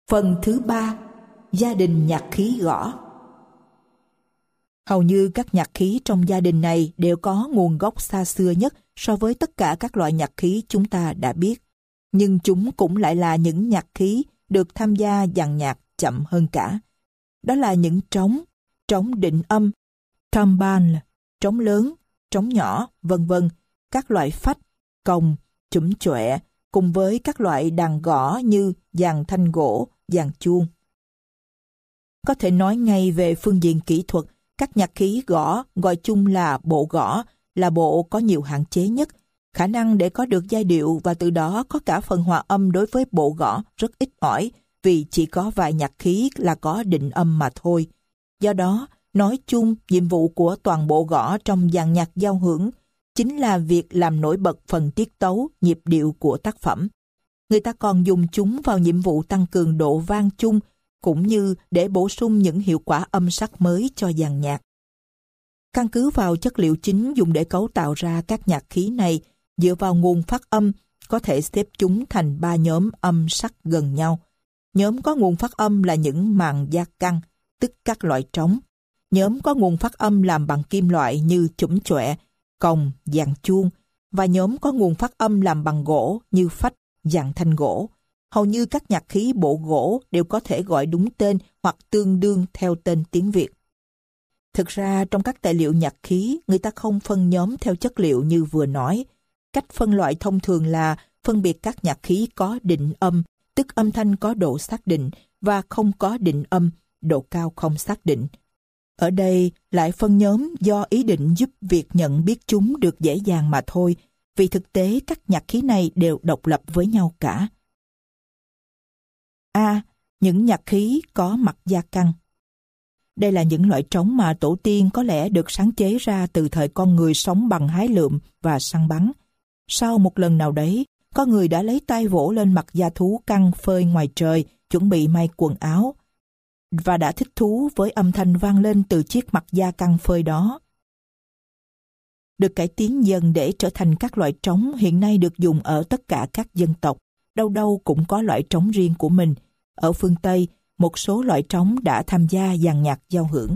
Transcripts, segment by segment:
Phần thứ 3. Gia đình nhạc khí gõ. Hầu như các nhạc khí trong gia đình này đều có nguồn gốc xa xưa nhất so với tất cả các loại nhạc khí chúng ta đã biết. Nhưng chúng cũng lại là những nhạc khí được tham gia dàn nhạc chậm hơn cả. Đó là những trống định âm, timbale, trống lớn, trống nhỏ, vân vân, các loại phách, còng, chủm chọe, cùng với các loại đàn gõ như dàn thanh gỗ, dàn chuông. Có thể nói ngay về phương diện kỹ thuật, các nhạc khí gõ gọi chung là bộ gõ, là bộ có nhiều hạn chế nhất. Khả năng để có được giai điệu và từ đó có cả phần hòa âm đối với bộ gõ rất ít ỏi, vì chỉ có vài nhạc khí là có định âm mà thôi. Do đó, nói chung, nhiệm vụ của toàn bộ gõ trong dàn nhạc giao hưởng chính là việc làm nổi bật phần tiết tấu, nhịp điệu của tác phẩm. Người ta còn dùng chúng vào nhiệm vụ tăng cường độ vang chung, cũng như để bổ sung những hiệu quả âm sắc mới cho dàn nhạc. Căn cứ vào chất liệu chính dùng để cấu tạo ra các nhạc khí này, dựa vào nguồn phát âm, có thể xếp chúng thành 3 nhóm âm sắc gần nhau. Nhóm có nguồn phát âm là những màng gia căng, tức các loại trống. Nhóm có nguồn phát âm làm bằng kim loại như chủm chọe, còng, dàn chuông, và nhóm có nguồn phát âm làm bằng gỗ như phách, dàn thanh gỗ. Hầu như các nhạc khí bộ gỗ đều có thể gọi đúng tên hoặc tương đương theo tên tiếng Việt. Thực ra trong các tài liệu nhạc khí, người ta không phân nhóm theo chất liệu như vừa nói. Cách phân loại thông thường là phân biệt các nhạc khí có định âm, tức âm thanh có độ xác định, và không có định âm, độ cao không xác định. Ở đây lại phân nhóm do ý định giúp việc nhận biết chúng được dễ dàng mà thôi, vì thực tế các nhạc khí này đều độc lập với nhau cả. A. Những nhạc khí có mặt gia căng. Đây là những loại trống mà tổ tiên có lẽ được sáng chế ra từ thời con người sống bằng hái lượm và săn bắn. Sau một lần nào đấy, có người đã lấy tay vỗ lên mặt da thú căng phơi ngoài trời, chuẩn bị may quần áo, và đã thích thú với âm thanh vang lên từ chiếc mặt da căng phơi đó. Được cải tiến dần để trở thành các loại trống hiện nay được dùng ở tất cả các dân tộc, đâu đâu cũng có loại trống riêng của mình. Ở phương Tây, một số loại trống đã tham gia dàn nhạc giao hưởng.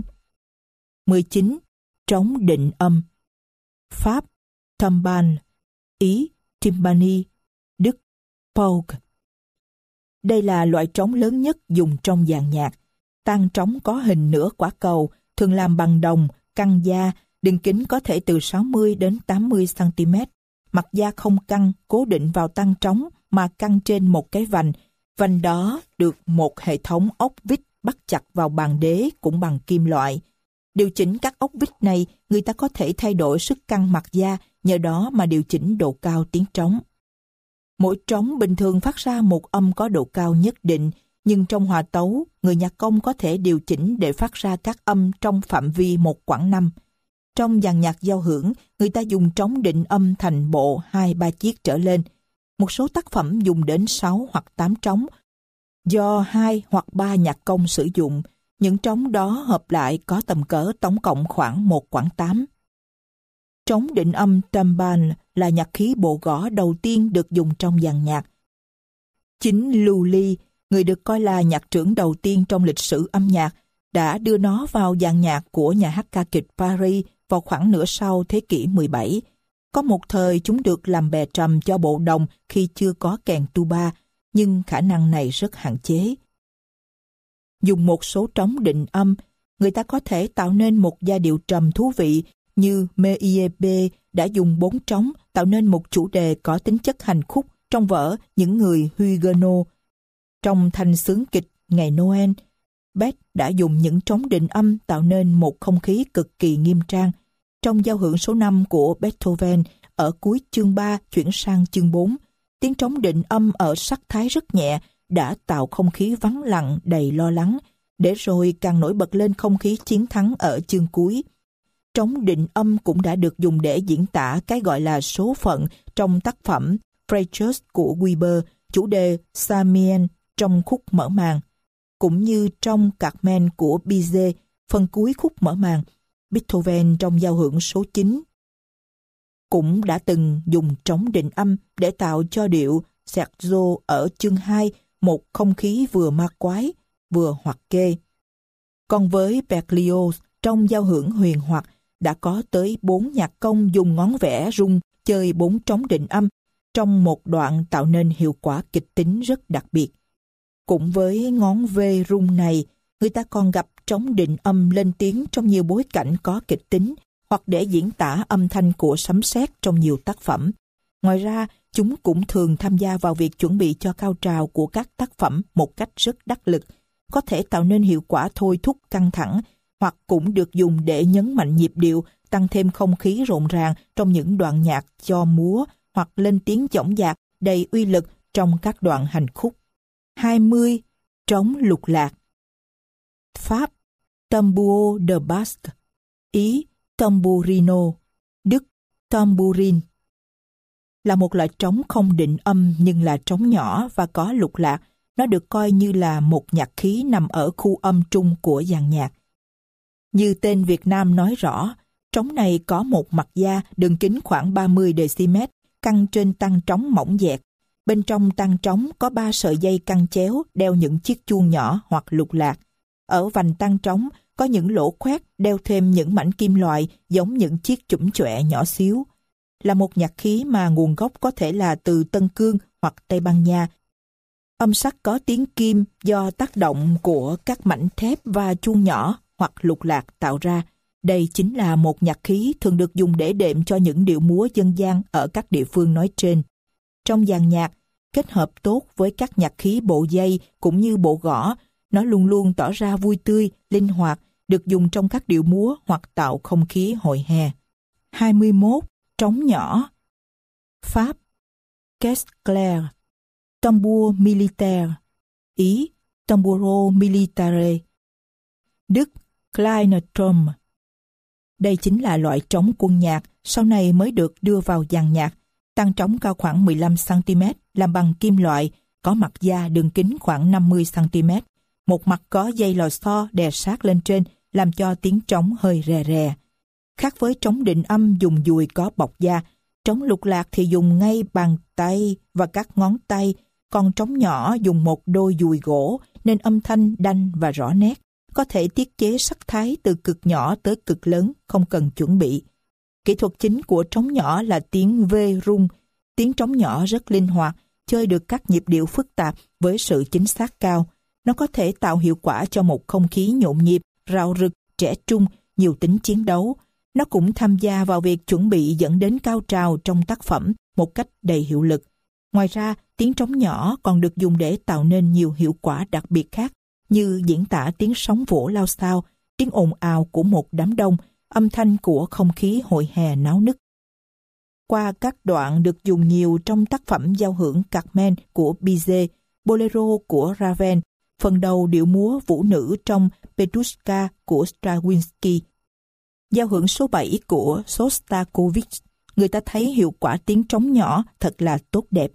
19. Trống định âm. Pháp, timbale. Ý, timpani. Đức, pauke. Đây là loại trống lớn nhất dùng trong dàn nhạc. Tang trống có hình nửa quả cầu, thường làm bằng đồng, căng da, đường kính có thể từ 60 đến 80 cm. Mặt da không căng, cố định vào tang trống mà căng trên một cái vành. Vành đó được một hệ thống ốc vít bắt chặt vào bàn đế cũng bằng kim loại. Điều chỉnh các ốc vít này, người ta có thể thay đổi sức căng mặt da, nhờ đó mà điều chỉnh độ cao tiếng trống. Mỗi trống bình thường phát ra một âm có độ cao nhất định, nhưng trong hòa tấu, người nhạc công có thể điều chỉnh để phát ra các âm trong phạm vi một quãng năm. Trong dàn nhạc giao hưởng, người ta dùng trống định âm thành bộ 2-3 chiếc trở lên. Một số tác phẩm dùng đến 6 hoặc 8 trống, do 2 hoặc 3 nhạc công sử dụng. Những trống đó hợp lại có tầm cỡ tổng cộng khoảng 1/8. Trống định âm timbale là nhạc khí bộ gõ đầu tiên được dùng trong dàn nhạc. Chính Lưu Ly, người được coi là nhạc trưởng đầu tiên trong lịch sử âm nhạc, đã đưa nó vào dàn nhạc của nhà hát ca kịch Paris vào khoảng nửa sau thế kỷ 17. Có một thời chúng được làm bè trầm cho bộ đồng khi chưa có kèn tuba, nhưng khả năng này rất hạn chế. Dùng một số trống định âm, người ta có thể tạo nên một giai điệu trầm thú vị, như Méliès đã dùng 4 trống tạo nên một chủ đề có tính chất hành khúc trong vở Những người Huguenot. Trong thanh xướng kịch Ngày Noel, Bach đã dùng những trống định âm tạo nên một không khí cực kỳ nghiêm trang. Trong giao hưởng số 5 của Beethoven, ở cuối chương 3 chuyển sang chương 4, tiếng trống định âm ở sắc thái rất nhẹ đã tạo không khí vắng lặng đầy lo lắng, để rồi càng nổi bật lên không khí chiến thắng ở chương cuối. Trống định âm cũng đã được dùng để diễn tả cái gọi là số phận trong tác phẩm Fracas của Weber, chủ đề Samien trong khúc mở màn. Cũng như trong Carmen của Bizet, phần cuối khúc mở màn, Beethoven trong giao hưởng số 9 cũng đã từng dùng trống định âm để tạo cho điệu Scherzo ở chương 2 một không khí vừa ma quái, vừa hoặc kê. Còn với Berlioz, trong giao hưởng huyền hoặc, đã có tới 4 nhạc công dùng ngón vẽ rung chơi 4 trống định âm trong một đoạn tạo nên hiệu quả kịch tính rất đặc biệt. Cũng với ngón V rung này, người ta còn gặp trống định âm lên tiếng trong nhiều bối cảnh có kịch tính hoặc để diễn tả âm thanh của sấm sét trong nhiều tác phẩm. Ngoài ra, chúng cũng thường tham gia vào việc chuẩn bị cho cao trào của các tác phẩm một cách rất đắc lực, có thể tạo nên hiệu quả thôi thúc căng thẳng, hoặc cũng được dùng để nhấn mạnh nhịp điệu, tăng thêm không khí rộn ràng trong những đoạn nhạc cho múa hoặc lên tiếng dõng dạc đầy uy lực trong các đoạn hành khúc. 20. Trống lục lạc. Pháp: Tambuo de Basque. Ý: Tamburino. Đức: Tambourin. Là một loại trống không định âm nhưng là trống nhỏ và có lục lạc. Nó được coi như là một nhạc khí nằm ở khu âm trung của dàn nhạc. Như tên Việt Nam nói rõ, trống này có một mặt da đường kính khoảng 30 dm, căng trên tang trống mỏng dẹt. Bên trong tang trống có 3 sợi dây căng chéo đeo những chiếc chuông nhỏ hoặc lục lạc. Ở vành tang trống có những lỗ khoét đeo thêm những mảnh kim loại giống những chiếc chũm chọe nhỏ xíu. Là một nhạc khí mà nguồn gốc có thể là từ Tân Cương hoặc Tây Ban Nha. Âm sắc có tiếng kim do tác động của các mảnh thép và chuông nhỏ hoặc lục lạc tạo ra. Đây chính là một nhạc khí thường được dùng để đệm cho những điệu múa dân gian ở các địa phương nói trên. Trong dàn nhạc, kết hợp tốt với các nhạc khí bộ dây cũng như bộ gõ, nó luôn luôn tỏ ra vui tươi, linh hoạt, được dùng trong các điệu múa hoặc tạo không khí hội hè. 21. Trống nhỏ. Pháp: Caisse claire. Tambour militaire. Ý: Tamburo militare. Đức: Kleine Trum. Đây chính là loại trống quân nhạc, sau này mới được đưa vào dàn nhạc. Tang trống cao khoảng 15 cm, làm bằng kim loại, có mặt da đường kính khoảng 50 cm. Một mặt có dây lò xo đè sát lên trên, làm cho tiếng trống hơi rè rè. Khác với trống định âm dùng dùi có bọc da, trống lục lạc thì dùng ngay bàn tay và các ngón tay, còn trống nhỏ dùng một đôi dùi gỗ nên âm thanh đanh và rõ nét. Có thể tiết chế sắc thái từ cực nhỏ tới cực lớn, không cần chuẩn bị. Kỹ thuật chính của trống nhỏ là tiếng V rung. Tiếng trống nhỏ rất linh hoạt, chơi được các nhịp điệu phức tạp với sự chính xác cao. Nó có thể tạo hiệu quả cho một không khí nhộn nhịp, rạo rực, trẻ trung, nhiều tính chiến đấu. Nó cũng tham gia vào việc chuẩn bị dẫn đến cao trào trong tác phẩm một cách đầy hiệu lực. Ngoài ra, tiếng trống nhỏ còn được dùng để tạo nên nhiều hiệu quả đặc biệt khác, như diễn tả tiếng sóng vỗ lao xao, tiếng ồn ào của một đám đông, âm thanh của không khí hội hè náo nức. Qua các đoạn được dùng nhiều trong tác phẩm giao hưởng Carmen của Bizet, Bolero của Ravel, phần đầu điệu múa vũ nữ trong Petrushka của Stravinsky, giao hưởng số 7 của Shostakovich, người ta thấy hiệu quả tiếng trống nhỏ thật là tốt đẹp.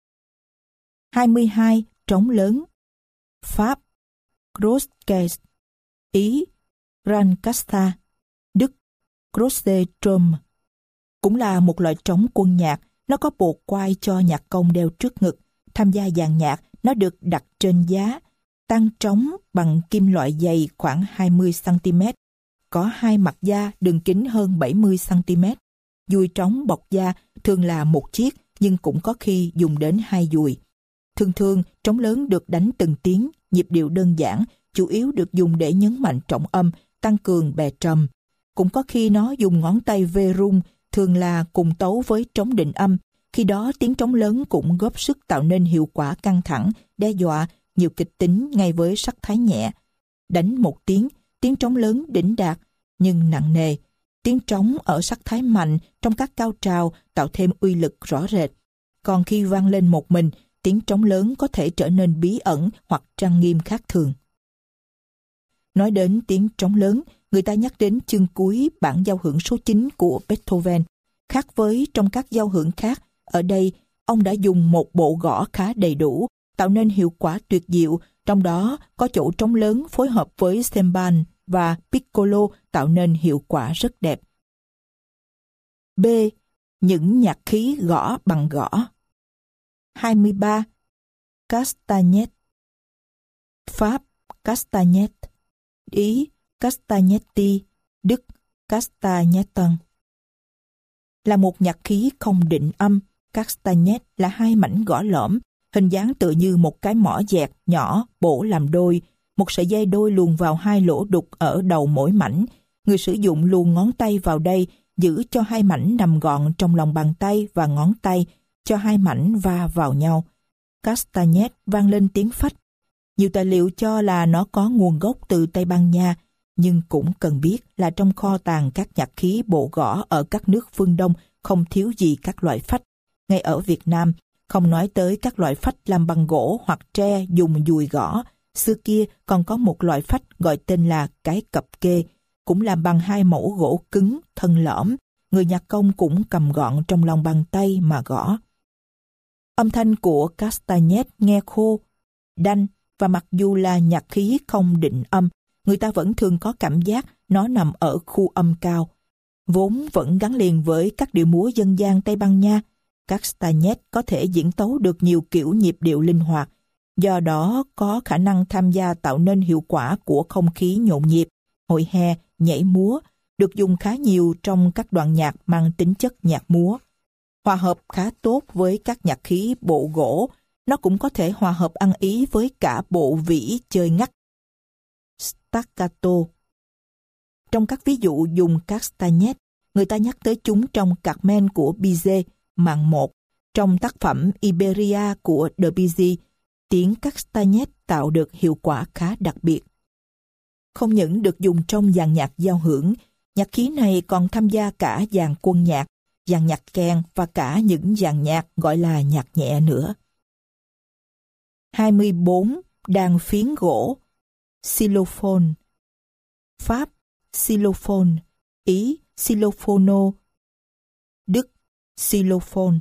22. Trống lớn. Pháp: Großkäse. Ý: Rancasta. Đức: Große Trum. Cũng là một loại trống quân nhạc, nó có bộ quai cho nhạc công đeo trước ngực. Tham gia dàn nhạc, nó được đặt trên giá. Tang trống bằng kim loại dày khoảng 20 cm, có 2 mặt da đường kính hơn 70 cm. Dùi trống bọc da thường là một chiếc, nhưng cũng có khi dùng đến 2 dùi. Thường thường, trống lớn được đánh từng tiếng, nhịp điệu đơn giản, chủ yếu được dùng để nhấn mạnh trọng âm, tăng cường bè trầm. Cũng có khi nó dùng ngón tay V rung, thường là cùng tấu với trống định âm. Khi đó tiếng trống lớn cũng góp sức tạo nên hiệu quả căng thẳng, đe dọa, nhiều kịch tính ngay với sắc thái nhẹ. Đánh một tiếng trống lớn đỉnh đạt, nhưng nặng nề. Tiếng trống ở sắc thái mạnh trong các cao trào tạo thêm uy lực rõ rệt. Còn khi vang lên một mình, tiếng trống lớn có thể trở nên bí ẩn hoặc trang nghiêm khác thường. Nói đến tiếng trống lớn, người ta nhắc đến chương cuối bản giao hưởng số 9 của Beethoven. Khác với trong các giao hưởng khác, ở đây ông đã dùng một bộ gõ khá đầy đủ, tạo nên hiệu quả tuyệt diệu, trong đó có chỗ trống lớn phối hợp với cembalo và piccolo tạo nên hiệu quả rất đẹp. B. Những nhạc khí gõ bằng gõ. 23. Castagnet. Pháp Castagnet, Ý Castagnetti, Đức Castagnetten. Là một nhạc khí không định âm, castagnet là hai mảnh gõ lõm, hình dáng tựa như một cái mỏ dẹt nhỏ bổ làm đôi, một sợi dây đôi luồn vào hai lỗ đục ở đầu mỗi mảnh. Người sử dụng luồn ngón tay vào đây, giữ cho hai mảnh nằm gọn trong lòng bàn tay và ngón tay, cho hai mảnh va vào nhau. Castagnet vang lên tiếng phách. Nhiều tài liệu cho là nó có nguồn gốc từ Tây Ban Nha, nhưng cũng cần biết là trong kho tàng các nhạc khí bộ gõ ở các nước phương Đông không thiếu gì các loại phách. Ngay ở Việt Nam, không nói tới các loại phách làm bằng gỗ hoặc tre dùng dùi gõ, xưa kia còn có một loại phách gọi tên là cái cặp kê, cũng làm bằng hai mẫu gỗ cứng, thân lõm. Người nhạc công cũng cầm gọn trong lòng bàn tay mà gõ. Âm thanh của castagnet nghe khô, đanh, và mặc dù là nhạc khí không định âm, người ta vẫn thường có cảm giác nó nằm ở khu âm cao. Vốn vẫn gắn liền với các điệu múa dân gian Tây Ban Nha, castagnet có thể diễn tấu được nhiều kiểu nhịp điệu linh hoạt, do đó có khả năng tham gia tạo nên hiệu quả của không khí nhộn nhịp, hội hè, nhảy múa, được dùng khá nhiều trong các đoạn nhạc mang tính chất nhạc múa. Hòa hợp khá tốt với các nhạc khí bộ gỗ, nó cũng có thể hòa hợp ăn ý với cả bộ vĩ chơi ngắt, staccato. Trong các ví dụ dùng castagnet, người ta nhắc tới chúng trong Carmen của Bizet, màn 1. Trong tác phẩm Iberia của Debussy, tiếng castagnet tạo được hiệu quả khá đặc biệt. Không những được dùng trong dàn nhạc giao hưởng, nhạc khí này còn tham gia cả dàn quân nhạc, dàn nhạc kèn và cả những dàn nhạc gọi là nhạc nhẹ nữa. 24. Đàn phiến gỗ, xylophone. Pháp xylophone, Ý xylophono, Đức xylophone.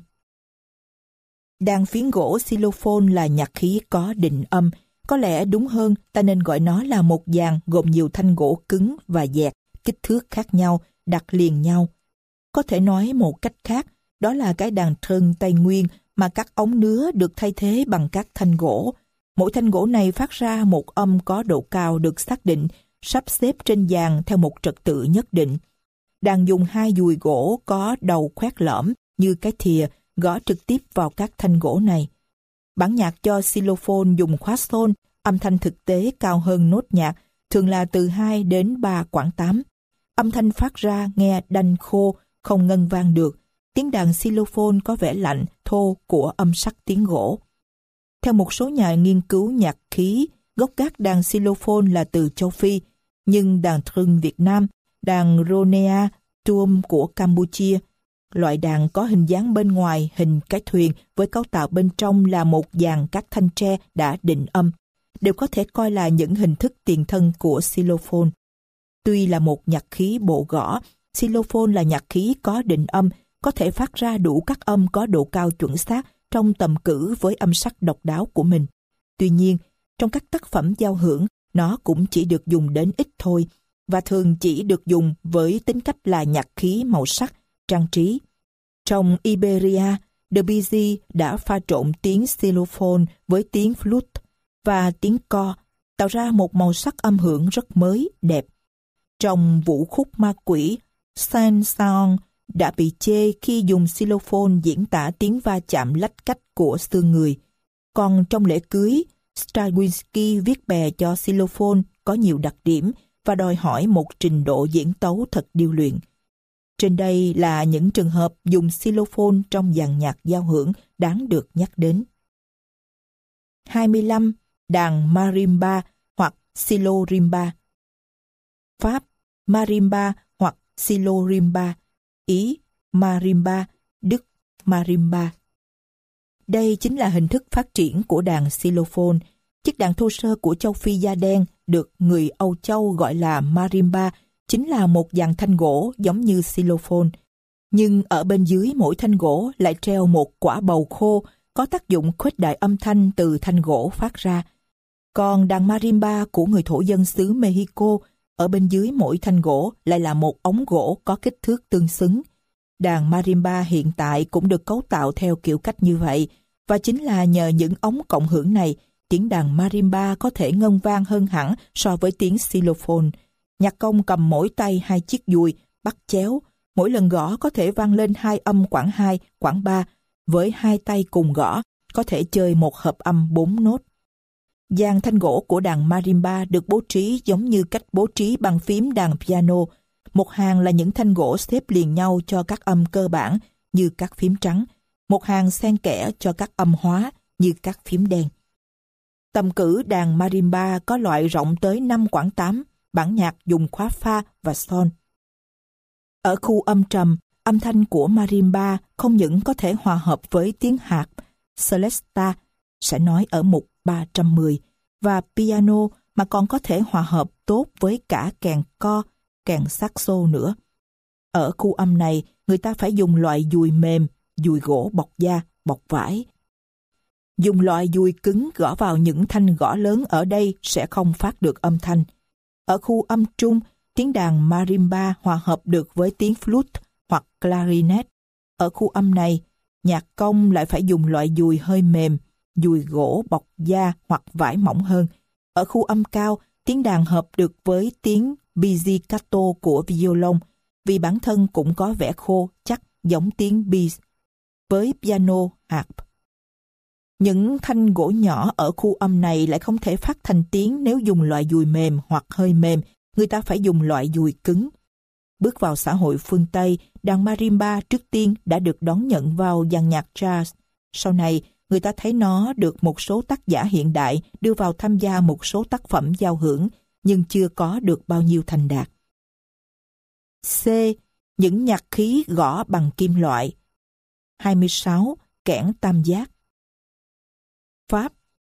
Đàn phiến gỗ xylophone là nhạc khí có định âm. Có lẽ đúng hơn ta nên gọi nó là một dàn gồm nhiều thanh gỗ cứng và dẹt, kích thước khác nhau, đặt liền nhau. Có thể nói một cách khác, đó là cái đàn trơn Tây Nguyên mà các ống nứa được thay thế bằng các thanh gỗ. Mỗi thanh gỗ này phát ra một âm có độ cao được xác định, sắp xếp trên dàn theo một trật tự nhất định. Đàn dùng hai dùi gỗ có đầu khoét lõm như cái thìa gõ trực tiếp vào các thanh gỗ này. Bản nhạc cho xylophone dùng khóa xôn, âm thanh thực tế cao hơn nốt nhạc, thường là từ 2 đến 3 quãng 8. Âm thanh phát ra nghe đanh khô, không ngân vang được. Tiếng đàn xylophone có vẻ lạnh, thô của âm sắc tiếng gỗ. Theo một số nhà nghiên cứu nhạc khí, gốc gác đàn xylophone là từ châu Phi, nhưng đàn trưng Việt Nam, đàn Ronea Tuom của Campuchia, loại đàn có hình dáng bên ngoài hình cái thuyền với cấu tạo bên trong là một dàn các thanh tre đã định âm, đều có thể coi là những hình thức tiền thân của xylophone. Tuy là một nhạc khí bộ gõ, xylophone là nhạc khí có định âm, có thể phát ra đủ các âm có độ cao chuẩn xác trong tầm cử với âm sắc độc đáo của mình. Tuy nhiên, trong các tác phẩm giao hưởng, nó cũng chỉ được dùng đến ít thôi, và thường chỉ được dùng với tính cách là nhạc khí màu sắc, trang trí. Trong Iberia, Debussy đã pha trộn tiếng xylophone với tiếng flute và tiếng co, tạo ra một màu sắc âm hưởng rất mới, đẹp. Trong vũ khúc Ma Quỷ, Saint-Saëns đã bị chê khi dùng xylophone diễn tả tiếng va chạm lách cách của xương người. Còn trong lễ cưới, Stravinsky viết bè cho xylophone có nhiều đặc điểm và đòi hỏi một trình độ diễn tấu thật điêu luyện. Trên đây là những trường hợp dùng xylophone trong dàn nhạc giao hưởng đáng được nhắc đến. 25. Đàn marimba hoặc xylorimba. Pháp marimba hoặc xylorimba, Ý marimba, Đức marimba. Đây chính là hình thức phát triển của đàn xylophone. Chiếc đàn thô sơ của châu Phi da đen được người Âu Châu gọi là marimba, chính là một dàn thanh gỗ giống như xylophone. Nhưng ở bên dưới mỗi thanh gỗ lại treo một quả bầu khô có tác dụng khuếch đại âm thanh từ thanh gỗ phát ra. Còn đàn marimba của người thổ dân xứ Mexico, ở bên dưới mỗi thanh gỗ lại là một ống gỗ có kích thước tương xứng. Đàn marimba hiện tại cũng được cấu tạo theo kiểu cách như vậy, và chính là nhờ những ống cộng hưởng này tiếng đàn marimba có thể ngân vang hơn hẳn so với tiếng xylophone. Nhạc công cầm mỗi tay 2 chiếc dùi, bắt chéo. Mỗi lần gõ có thể vang lên 2 âm quãng 2, quãng 3. Với 2 tay cùng gõ, có thể chơi một hợp âm 4 nốt. Dàn thanh gỗ của đàn marimba được bố trí giống như cách bố trí bàn phím đàn piano. Một hàng là những thanh gỗ xếp liền nhau cho các âm cơ bản như các phím trắng. Một hàng xen kẽ cho các âm hóa như các phím đen. Tầm cử đàn marimba có loại rộng tới 5 quãng 8, bản nhạc dùng khóa fa và son. Ở khu âm trầm, âm thanh của marimba không những có thể hòa hợp với tiếng hạt, celesta, sẽ nói ở mục 310, và piano mà còn có thể hòa hợp tốt với cả kèn co, kèn saxo nữa. Ở khu âm này, người ta phải dùng loại dùi mềm, dùi gỗ bọc da, bọc vải. Dùng loại dùi cứng gõ vào những thanh gõ lớn ở đây sẽ không phát được âm thanh. Ở khu âm trung, tiếng đàn marimba hòa hợp được với tiếng flute hoặc clarinet. Ở khu âm này, nhạc công lại phải dùng loại dùi hơi mềm, dùi gỗ bọc da hoặc vải mỏng hơn. Ở khu âm cao, tiếng đàn hợp được với tiếng pizzicato của violon, vì bản thân cũng có vẻ khô, chắc giống tiếng biz, với piano, harp. Những thanh gỗ nhỏ ở khu âm này lại không thể phát thành tiếng nếu dùng loại dùi mềm hoặc hơi mềm, người ta phải dùng loại dùi cứng. Bước vào xã hội phương Tây, đàn marimba trước tiên đã được đón nhận vào dàn nhạc jazz. Sau này, người ta thấy nó được một số tác giả hiện đại đưa vào tham gia một số tác phẩm giao hưởng, nhưng chưa có được bao nhiêu thành đạt. C. Những nhạc khí gõ bằng kim loại. 26. Kẽn tam giác. Pháp: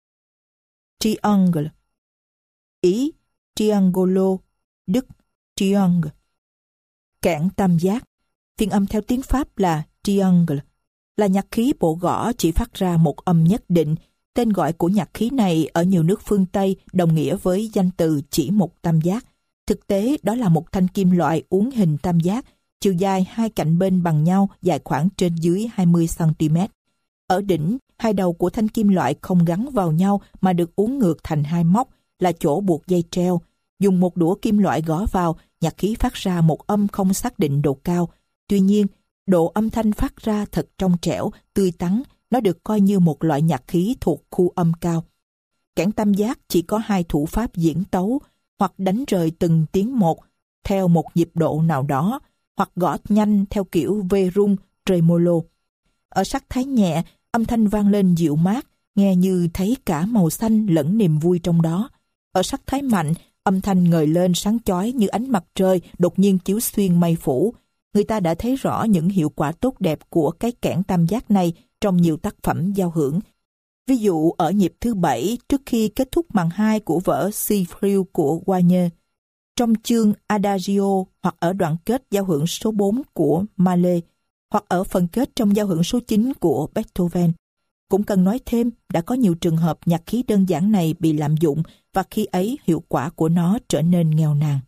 triangle. Ý: triangolo. Đức: triangle. Kẽn tam giác, phiên âm theo tiếng Pháp là triangle, là nhạc khí bộ gõ chỉ phát ra một âm nhất định. Tên gọi của nhạc khí này ở nhiều nước phương Tây đồng nghĩa với danh từ chỉ một tam giác. Thực tế, đó là một thanh kim loại uốn hình tam giác, chiều dài 2 cạnh bên bằng nhau, dài khoảng trên dưới 20 cm. Ở đỉnh, 2 đầu của thanh kim loại không gắn vào nhau mà được uốn ngược thành 2 móc, là chỗ buộc dây treo. Dùng một đũa kim loại gõ vào, nhạc khí phát ra một âm không xác định độ cao. Tuy nhiên, độ âm thanh phát ra thật trong trẻo, tươi tắn, nó được coi như một loại nhạc khí thuộc khu âm cao. Kẽn tam giác chỉ có 2 thủ pháp diễn tấu, hoặc đánh rời từng tiếng một theo một nhịp độ nào đó, hoặc gõ nhanh theo kiểu vê rung, tremolo. Ở sắc thái nhẹ, âm thanh vang lên dịu mát, nghe như thấy cả màu xanh lẫn niềm vui trong đó. Ở sắc thái mạnh, âm thanh ngời lên sáng chói như ánh mặt trời đột nhiên chiếu xuyên mây phủ. Người ta đã thấy rõ những hiệu quả tốt đẹp của cái kẽn tam giác này trong nhiều tác phẩm giao hưởng. Ví dụ ở nhịp thứ 7 trước khi kết thúc màn 2 của vở Seafrill của Wagner, trong chương Adagio, hoặc ở đoạn kết giao hưởng số 4 của Mahler, hoặc ở phần kết trong giao hưởng số 9 của Beethoven. Cũng cần nói thêm, đã có nhiều trường hợp nhạc khí đơn giản này bị lạm dụng và khi ấy hiệu quả của nó trở nên nghèo nàn.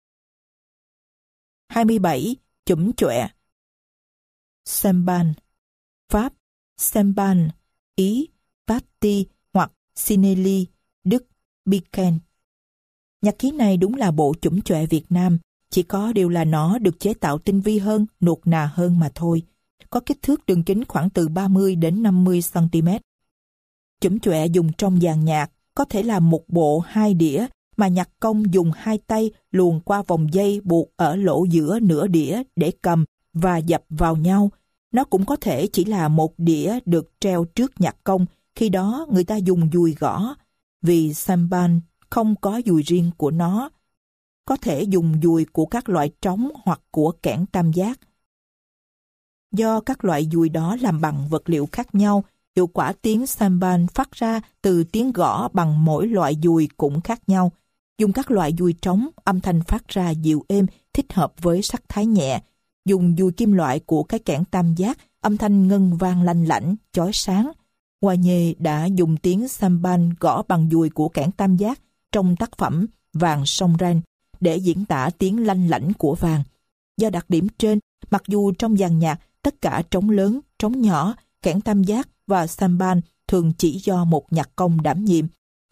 27. Chủm chọe. Sembal. Pháp: Sembal. Ý: Patti hoặc Sinelli. Đức: Biken. Nhạc khí này đúng là bộ chủm chọe Việt Nam, chỉ có điều là nó được chế tạo tinh vi hơn, nuột nà hơn mà thôi. Có kích thước đường kính khoảng từ 30 đến 50 cm. Chủm chọe dùng trong dàn nhạc có thể là một bộ 2 đĩa mà nhạc công dùng 2 tay luồn qua vòng dây buộc ở lỗ giữa nửa đĩa để cầm và dập vào nhau. Nó cũng có thể chỉ là một đĩa được treo trước nhạc công, khi đó người ta dùng dùi gõ. Vì sembal không có dùi riêng của nó, có thể dùng dùi của các loại trống hoặc của kẽn tam giác. Do các loại dùi đó làm bằng vật liệu khác nhau, hiệu quả tiếng sembal phát ra từ tiếng gõ bằng mỗi loại dùi cũng khác nhau. Dùng các loại dùi trống, âm thanh phát ra dịu êm, thích hợp với sắc thái nhẹ. Dùng dùi kim loại của cái kẽn tam giác, âm thanh ngân vang lanh lảnh, chói sáng. Wagner đã dùng tiếng sembal gõ bằng dùi của kẽn tam giác trong tác phẩm Vàng sông Rhine để diễn tả tiếng lanh lảnh của vàng. Do đặc điểm trên, mặc dù trong dàn nhạc tất cả trống lớn, trống nhỏ, kẽn tam giác và sembal thường chỉ do một nhạc công đảm nhiệm,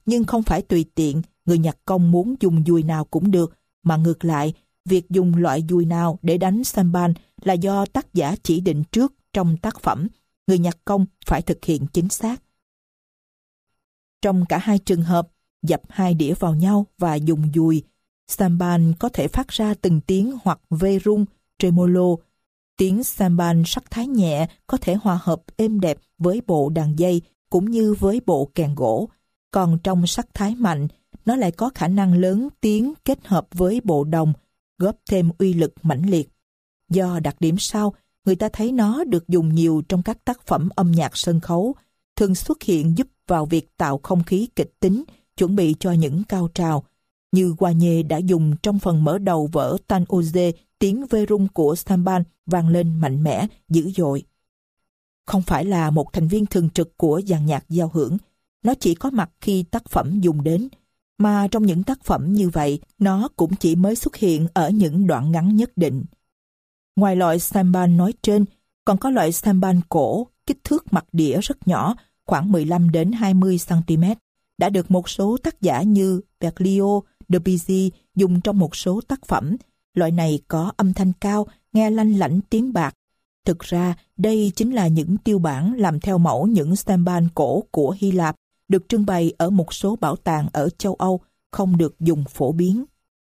nhưng không phải tùy tiện, người nhạc công muốn dùng dùi nào cũng được, mà ngược lại, việc dùng loại dùi nào để đánh sambal là do tác giả chỉ định trước trong tác phẩm, người nhạc công phải thực hiện chính xác. Trong cả hai trường hợp, dập hai đĩa vào nhau và dùng dùi, sambal có thể phát ra từng tiếng hoặc vê rung, tremolo. Tiếng sambal sắc thái nhẹ có thể hòa hợp êm đẹp với bộ đàn dây cũng như với bộ kèn gỗ, còn trong sắc thái mạnh, nó lại có khả năng lớn tiếng kết hợp với bộ đồng, góp thêm uy lực mãnh liệt. Do đặc điểm sau, người ta thấy nó được dùng nhiều trong các tác phẩm âm nhạc sân khấu, thường xuất hiện giúp vào việc tạo không khí kịch tính, chuẩn bị cho những cao trào. Như Wagner đã dùng trong phần mở đầu vở Tannhäuser, tiếng vê rung của sambal vang lên mạnh mẽ, dữ dội. Không phải là một thành viên thường trực của dàn nhạc giao hưởng, nó chỉ có mặt khi tác phẩm dùng đến, mà trong những tác phẩm như vậy, nó cũng chỉ mới xuất hiện ở những đoạn ngắn nhất định. Ngoài loại sambal nói trên, còn có loại sambal cổ, kích thước mặt đĩa rất nhỏ, khoảng 15 đến 20 cm, đã được một số tác giả như Berlioz, Debussy dùng trong một số tác phẩm. Loại này có âm thanh cao, nghe lanh lảnh tiếng bạc. Thực ra, đây chính là những tiêu bản làm theo mẫu những sambal cổ của Hy Lạp, được trưng bày ở một số bảo tàng ở châu Âu, không được dùng phổ biến.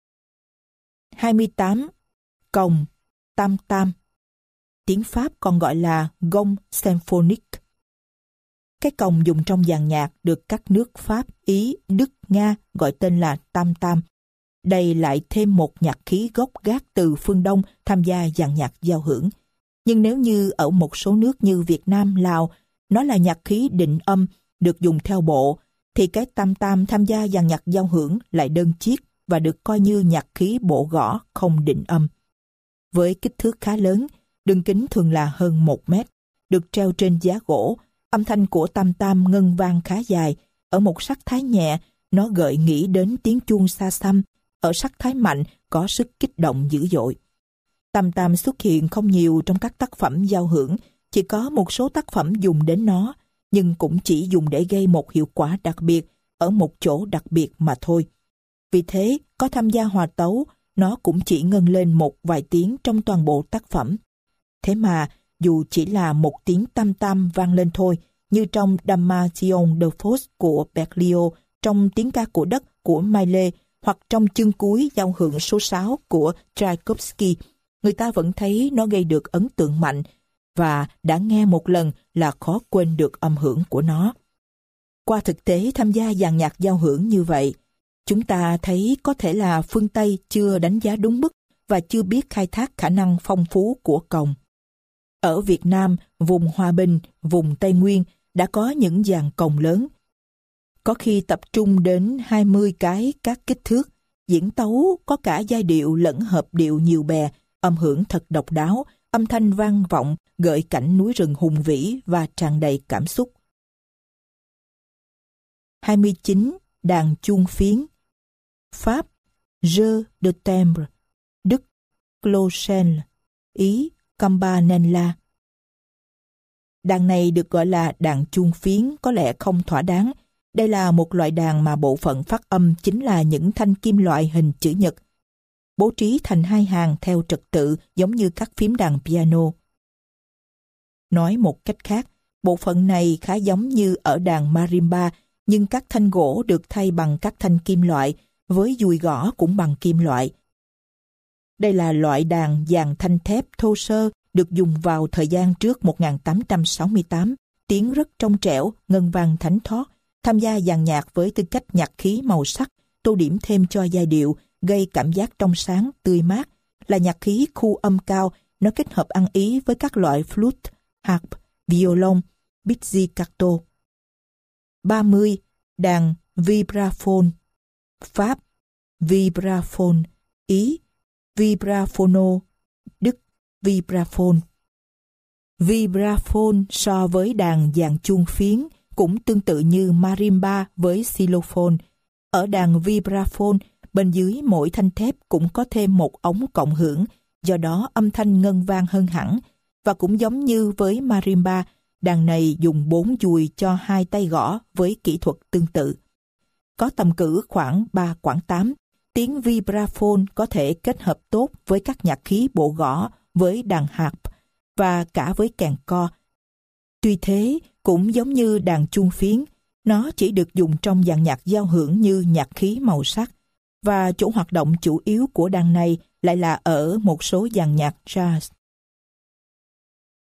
28. Cồng, tam tam. Tiếng Pháp còn gọi là gong symphonique. Cái cồng dùng trong dàn nhạc được các nước Pháp, Ý, Đức, Nga gọi tên là tam tam. Đây lại thêm một nhạc khí gốc gác từ phương Đông tham gia dàn nhạc giao hưởng. Nhưng nếu như ở một số nước như Việt Nam, Lào, nó là nhạc khí định âm, được dùng theo bộ, thì cái tam tam tham gia dàn nhạc giao hưởng lại đơn chiếc và được coi như nhạc khí bộ gõ không định âm. Với kích thước khá lớn, đường kính thường là hơn 1 mét, được treo trên giá gỗ, âm thanh của tam tam ngân vang khá dài. Ở một sắc thái nhẹ, nó gợi nghĩ đến tiếng chuông xa xăm. Ở sắc thái mạnh, có sức kích động dữ dội. Tam tam xuất hiện không nhiều trong các tác phẩm giao hưởng, chỉ có một số tác phẩm dùng đến nó, nhưng cũng chỉ dùng để gây một hiệu quả đặc biệt ở một chỗ đặc biệt mà thôi. Vì thế, có tham gia hòa tấu, nó cũng chỉ ngân lên một vài tiếng trong toàn bộ tác phẩm. Thế mà, dù chỉ là một tiếng tam tam vang lên thôi, như trong Damnation de Faust của Berlioz, trong tiếng ca của đất của Maillet, hoặc trong chương cuối giao hưởng số 6 của Tchaikovsky, người ta vẫn thấy nó gây được ấn tượng mạnh, và đã nghe một lần là khó quên được âm hưởng của nó. Qua thực tế tham gia dàn nhạc giao hưởng như vậy, chúng ta thấy có thể là phương Tây chưa đánh giá đúng mức và chưa biết khai thác khả năng phong phú của cồng. Ở Việt Nam, vùng Hòa Bình, vùng Tây Nguyên đã có những dàn cồng lớn, có khi tập trung đến 20 cái các kích thước, diễn tấu có cả giai điệu lẫn hợp điệu nhiều bè, âm hưởng thật độc đáo, âm thanh vang vọng, gợi cảnh núi rừng hùng vĩ và tràn đầy cảm xúc. 29. Đàn chuông phiến. Pháp, Jeu de timbre. Đức, Clochelle. Ý, Campanella. Đàn này được gọi là đàn chuông phiến có lẽ không thỏa đáng. Đây là một loại đàn mà bộ phận phát âm chính là những thanh kim loại hình chữ nhật, bố trí thành hai hàng theo trật tự giống như các phím đàn piano. Nói một cách khác, bộ phận này khá giống như ở đàn marimba, nhưng các thanh gỗ được thay bằng các thanh kim loại, với dùi gõ cũng bằng kim loại. Đây là loại đàn dàn thanh thép thô sơ được dùng vào thời gian trước 1868, tiếng rất trong trẻo, ngân vang thánh thót, tham gia dàn nhạc với tư cách nhạc khí màu sắc, tô điểm thêm cho giai điệu, gây cảm giác trong sáng, tươi mát, là nhạc khí khu âm cao, nó kết hợp ăn ý với các loại flute, harp, violon, pizzicato. 30. Đàn vibraphone. Pháp, vibraphone. Ý, vibraphono. Đức, vibraphone. Vibraphone so với đàn dàn chuông phiến cũng tương tự như marimba với xylophone. Ở đàn vibraphone, bên dưới mỗi thanh thép cũng có thêm một ống cộng hưởng, do đó âm thanh ngân vang hơn hẳn. Và cũng giống như với marimba, đàn này dùng 4 dùi cho 2 tay gõ với kỹ thuật tương tự. có tầm cử khoảng 3 quãng 8. Tiếng vibraphone có thể kết hợp tốt với các nhạc khí bộ gõ, với đàn harp và cả với kèn co. Tuy thế, cũng giống như đàn chuông phiến, nó chỉ được dùng trong dàn nhạc giao hưởng như nhạc khí màu sắc, và chỗ hoạt động chủ yếu của đàn này lại là ở một số dàn nhạc jazz.